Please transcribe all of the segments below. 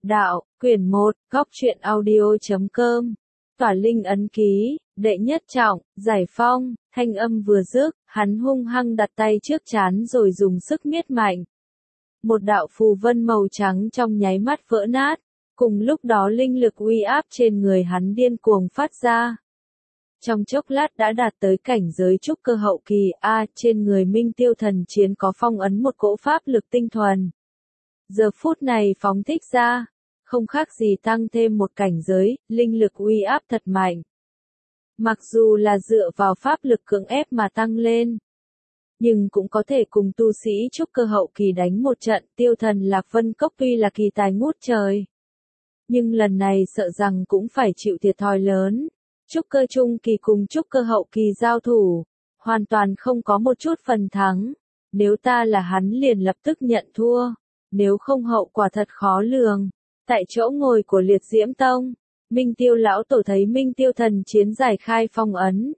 Đạo, quyển 1, góc truyện audio.com. Tỏa linh ấn ký, đệ nhất trọng, giải phong, thanh âm vừa dứt, hắn hung hăng đặt tay trước trán rồi dùng sức miết mạnh. Một đạo phù vân màu trắng trong nháy mắt vỡ nát, cùng lúc đó linh lực uy áp trên người hắn điên cuồng phát ra. Trong chốc lát đã đạt tới cảnh giới trúc cơ hậu kỳ, trên người Minh Tiêu Thần Chiến có phong ấn một cỗ pháp lực tinh thuần. Giờ phút này phóng thích ra, không khác gì tăng thêm một cảnh giới, linh lực uy áp thật mạnh. Mặc dù là dựa vào pháp lực cưỡng ép mà tăng lên, nhưng cũng có thể cùng tu sĩ trúc cơ hậu kỳ đánh một trận. Tiêu Thần Lạc Vân Cốc tuy là kỳ tài ngút trời, nhưng lần này sợ rằng cũng phải chịu thiệt thòi lớn. Trúc cơ trung kỳ cùng trúc cơ hậu kỳ giao thủ, hoàn toàn không có một chút phần thắng. Nếu ta là hắn liền lập tức nhận thua, nếu không hậu quả thật khó lường. Tại chỗ ngồi của Liệt Diễm Tông, Minh Tiêu lão tổ thấy Minh Tiêu Thần Chiến giải khai phong ấn.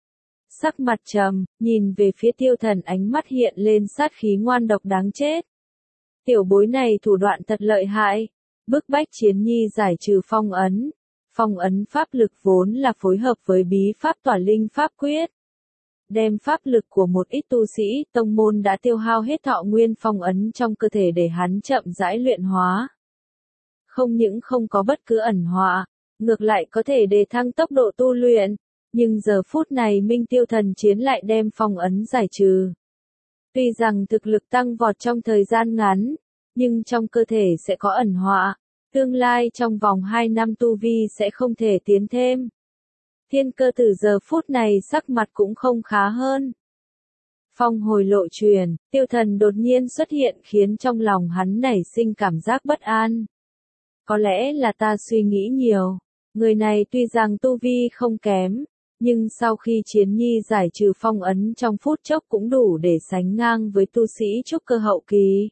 Sắc mặt trầm, nhìn về phía Tiêu Thần, ánh mắt hiện lên sát khí ngoan độc đáng chết. Tiểu bối này thủ đoạn thật lợi hại, bức bách Chiến Nhi giải trừ phong ấn. Phong ấn pháp lực vốn là phối hợp với bí pháp tỏa linh pháp quyết. Đem pháp lực của một ít tu sĩ tông môn đã tiêu hao hết thọ nguyên phong ấn trong cơ thể để hắn chậm rãi luyện hóa. Không những không có bất cứ ẩn họa, ngược lại có thể đề thăng tốc độ tu luyện, nhưng giờ phút này Minh Tiêu Thần Chiến lại đem phong ấn giải trừ. Tuy rằng thực lực tăng vọt trong thời gian ngắn, nhưng trong cơ thể sẽ có ẩn họa, tương lai trong vòng 2 năm tu vi sẽ không thể tiến thêm. Thiên Cơ từ giờ phút này sắc mặt cũng không khá hơn. Phong hồi lộ truyền, Tiêu Thần đột nhiên xuất hiện khiến trong lòng hắn nảy sinh cảm giác bất an. Có lẽ là ta suy nghĩ nhiều, người này tuy rằng tu vi không kém, nhưng sau khi Chiến Nhi giải trừ phong ấn trong phút chốc cũng đủ để sánh ngang với tu sĩ trúc cơ hậu kỳ.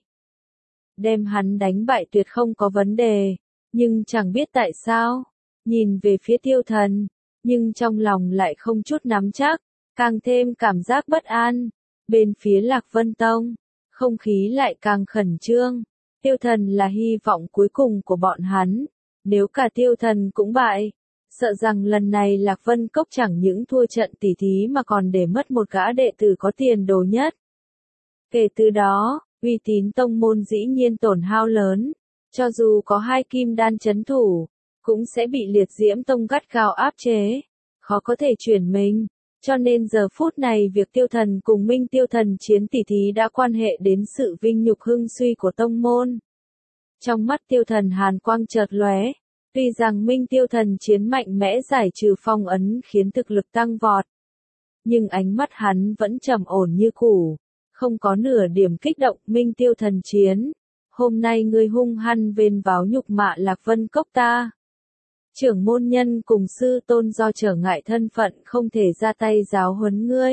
Đem hắn đánh bại tuyệt không có vấn đề, nhưng chẳng biết tại sao, nhìn về phía Tiêu Thần, nhưng trong lòng lại không chút nắm chắc, càng thêm cảm giác bất an. Bên phía Lạc Vân Tông, không khí lại càng khẩn trương. Tiêu Thần là hy vọng cuối cùng của bọn hắn, nếu cả Tiêu Thần cũng bại, sợ rằng lần này Lạc Vân Cốc chẳng những thua trận tỉ thí mà còn để mất một gã đệ tử có tiền đồ nhất. Kể từ đó, uy tín tông môn dĩ nhiên tổn hao lớn, cho dù có 2 kim đan chấn thủ, cũng sẽ bị Liệt Diễm Tông gắt gao áp chế, khó có thể chuyển mình. Cho nên giờ phút này việc Tiêu Thần cùng Minh Tiêu Thần Chiến tỉ thí đã quan hệ đến sự vinh nhục hưng suy của tông môn. Trong mắt Tiêu Thần hàn quang chợt lóe, tuy rằng Minh Tiêu Thần Chiến mạnh mẽ giải trừ phong ấn khiến thực lực tăng vọt, nhưng ánh mắt hắn vẫn trầm ổn như cũ, không có nửa điểm kích động. Minh Tiêu Thần Chiến, hôm nay ngươi hung hăng vênh váo nhục mạ Lạc Vân Cốc ta. Trưởng môn nhân cùng sư tôn do trở ngại thân phận không thể ra tay giáo huấn ngươi.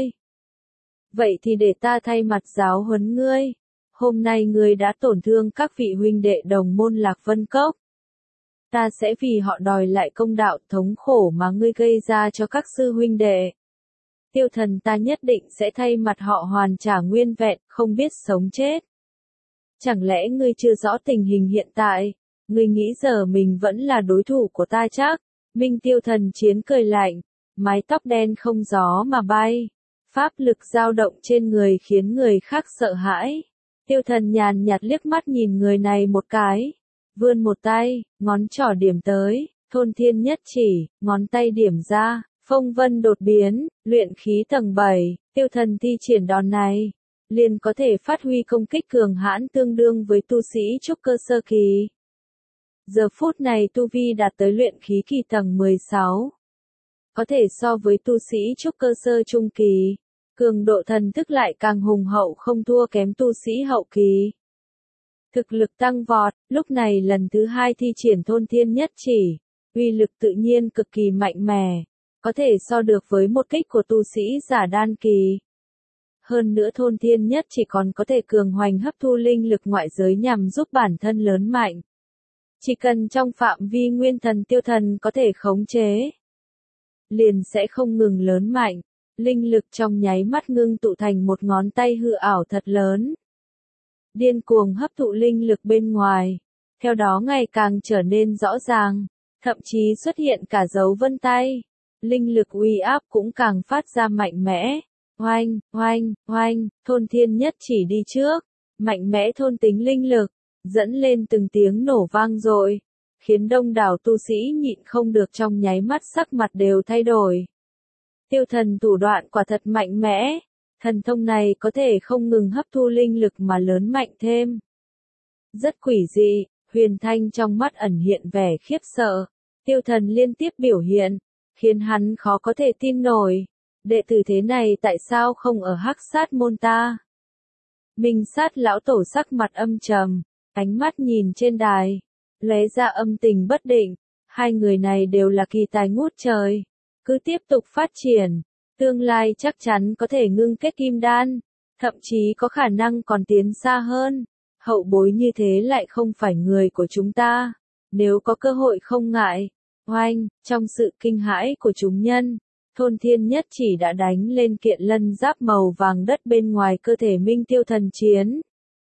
Vậy thì để ta thay mặt giáo huấn ngươi. Hôm nay ngươi đã tổn thương các vị huynh đệ đồng môn Lạc Vân Cốc. Ta sẽ vì họ đòi lại công đạo thống khổ mà ngươi gây ra cho các sư huynh đệ. Tiêu Thần ta nhất định sẽ thay mặt họ hoàn trả nguyên vẹn, không biết sống chết. Chẳng lẽ ngươi chưa rõ tình hình hiện tại? Ngươi nghĩ giờ mình vẫn là đối thủ của ta chắc? Minh Tiêu Thần Chiến cười lạnh, mái tóc đen không gió mà bay. Pháp lực dao động trên người khiến người khác sợ hãi. Tiêu Thần nhàn nhạt liếc mắt nhìn người này một cái. Vươn một tay, ngón trỏ điểm tới, thôn thiên nhất chỉ, ngón tay điểm ra, phong vân đột biến, luyện khí tầng 7, Tiêu Thần thi triển đòn này, liền có thể phát huy công kích cường hãn tương đương với tu sĩ trúc cơ sơ kỳ. Giờ phút này tu vi đạt tới luyện khí kỳ tầng 16. Có thể so với tu sĩ trúc cơ sơ trung kỳ, cường độ thần thức lại càng hùng hậu không thua kém tu sĩ hậu kỳ. Thực lực tăng vọt, lúc này lần thứ 2 thi triển thôn thiên nhất chỉ, uy lực tự nhiên cực kỳ mạnh mẽ, có thể so được với một kích của tu sĩ giả đan kỳ. Hơn nữa thôn thiên nhất chỉ còn có thể cường hoành hấp thu linh lực ngoại giới nhằm giúp bản thân lớn mạnh. Chỉ cần trong phạm vi nguyên thần Tiêu Thần có thể khống chế, liền sẽ không ngừng lớn mạnh, linh lực trong nháy mắt ngưng tụ thành một ngón tay hư ảo thật lớn. Điên cuồng hấp thụ linh lực bên ngoài, theo đó ngày càng trở nên rõ ràng, thậm chí xuất hiện cả dấu vân tay. Linh lực uy áp cũng càng phát ra mạnh mẽ. Oanh, oanh, oanh, thôn thiên nhất chỉ đi trước, mạnh mẽ thôn tính linh lực, dẫn lên từng tiếng nổ vang dội, khiến đông đảo tu sĩ nhịn không được trong nháy mắt sắc mặt đều thay đổi. Tiêu thần thủ đoạn quả thật mạnh mẽ, thần thông này có thể không ngừng hấp thu linh lực mà lớn mạnh thêm. Rất quỷ dị, Huyền Thanh trong mắt ẩn hiện vẻ khiếp sợ, tiêu thần liên tiếp biểu hiện, khiến hắn khó có thể tin nổi. Đệ tử thế này tại sao không ở Hắc Sát môn ta? Minh Sát lão tổ sắc mặt âm trầm, ánh mắt nhìn trên đài, lóe ra âm tình bất định. Hai người này đều là kỳ tài ngút trời, cứ tiếp tục phát triển, tương lai chắc chắn có thể ngưng kết kim đan, thậm chí có khả năng còn tiến xa hơn. Hậu bối như thế lại không phải người của chúng ta, nếu có cơ hội không ngại. Oanh, trong sự kinh hãi của chúng nhân, thôn thiên nhất chỉ đã đánh lên kiện lân giáp màu vàng đất bên ngoài cơ thể Minh Tiêu Thần Chiến.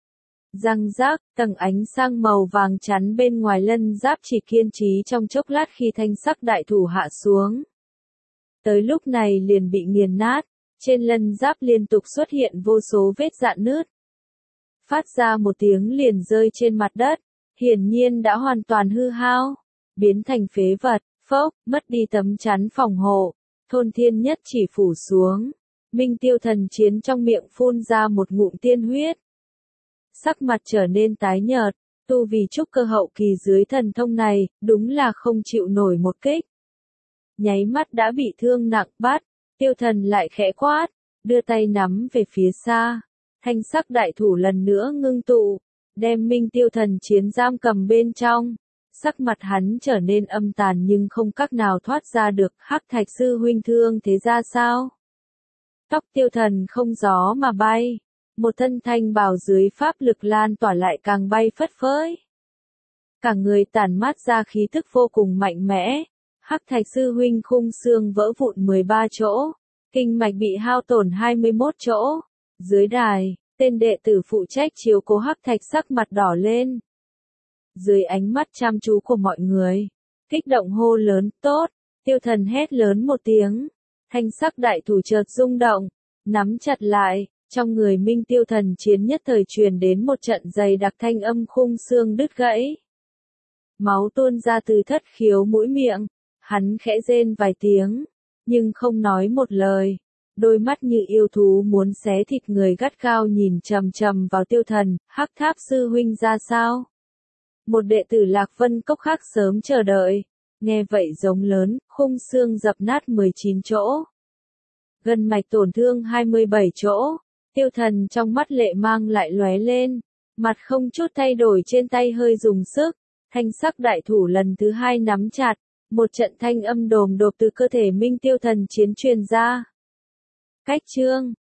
Răng rác, tầng ánh sang màu vàng chắn bên ngoài lân giáp chỉ kiên trì trong chốc lát khi thanh sắc đại thủ hạ xuống. Tới lúc này liền bị nghiền nát, trên lân giáp liên tục xuất hiện vô số vết rạn nứt. Phát ra một tiếng liền rơi trên mặt đất, hiển nhiên đã hoàn toàn hư hao, biến thành phế vật, phốc, mất đi tấm chắn phòng hộ, thôn thiên nhất chỉ phủ xuống. Minh Tiêu Thần Chiến trong miệng phun ra một ngụm tiên huyết. Sắc mặt trở nên tái nhợt, tu vì trúc cơ hậu kỳ dưới thần thông này, đúng là không chịu nổi một kích. Nháy mắt đã bị thương nặng bắt, tiêu thần lại khẽ quát, đưa tay nắm về phía xa. Thanh sắc đại thủ lần nữa ngưng tụ, đem Minh Tiêu Thần Chiến giam cầm bên trong. Sắc mặt hắn trở nên âm tàn nhưng không cách nào thoát ra được. Hắc Thạch sư huynh thương thế ra sao? Tóc tiêu thần không gió mà bay, một thân thanh bào dưới pháp lực lan tỏa lại càng bay phất phới. Cả người tản mát ra khí tức vô cùng mạnh mẽ. Hắc Thạch sư huynh khung xương vỡ vụn 13 chỗ, kinh mạch bị hao tổn 21 chỗ. Dưới đài, tên đệ tử phụ trách chiếu cố Hắc Thạch sắc mặt đỏ lên. Dưới ánh mắt chăm chú của mọi người, kích động hô lớn, tốt, tiêu thần hét lớn một tiếng. Thanh sắc đại thủ chợt rung động, nắm chặt lại, trong người Minh Tiêu Thần Chiến nhất thời truyền đến một trận dày đặc thanh âm khung xương đứt gãy. Máu tuôn ra từ thất khiếu mũi miệng, hắn khẽ rên vài tiếng, nhưng không nói một lời. Đôi mắt như yêu thú muốn xé thịt người gắt gao nhìn chằm chằm vào tiêu thần. Hắc Tháp sư huynh ra sao? Một đệ tử Lạc Vân Cốc khác sớm chờ đợi, nghe vậy giống lớn, khung xương dập nát 19 chỗ. Gân mạch tổn thương 27 chỗ, tiêu thần trong mắt lệ mang lại lóe lên, mặt không chút thay đổi trên tay hơi dùng sức, thanh sắc đại thủ lần thứ hai nắm chặt, một trận thanh âm đồm đột từ cơ thể Minh Tiêu Thần Chiến truyền ra. Cách chương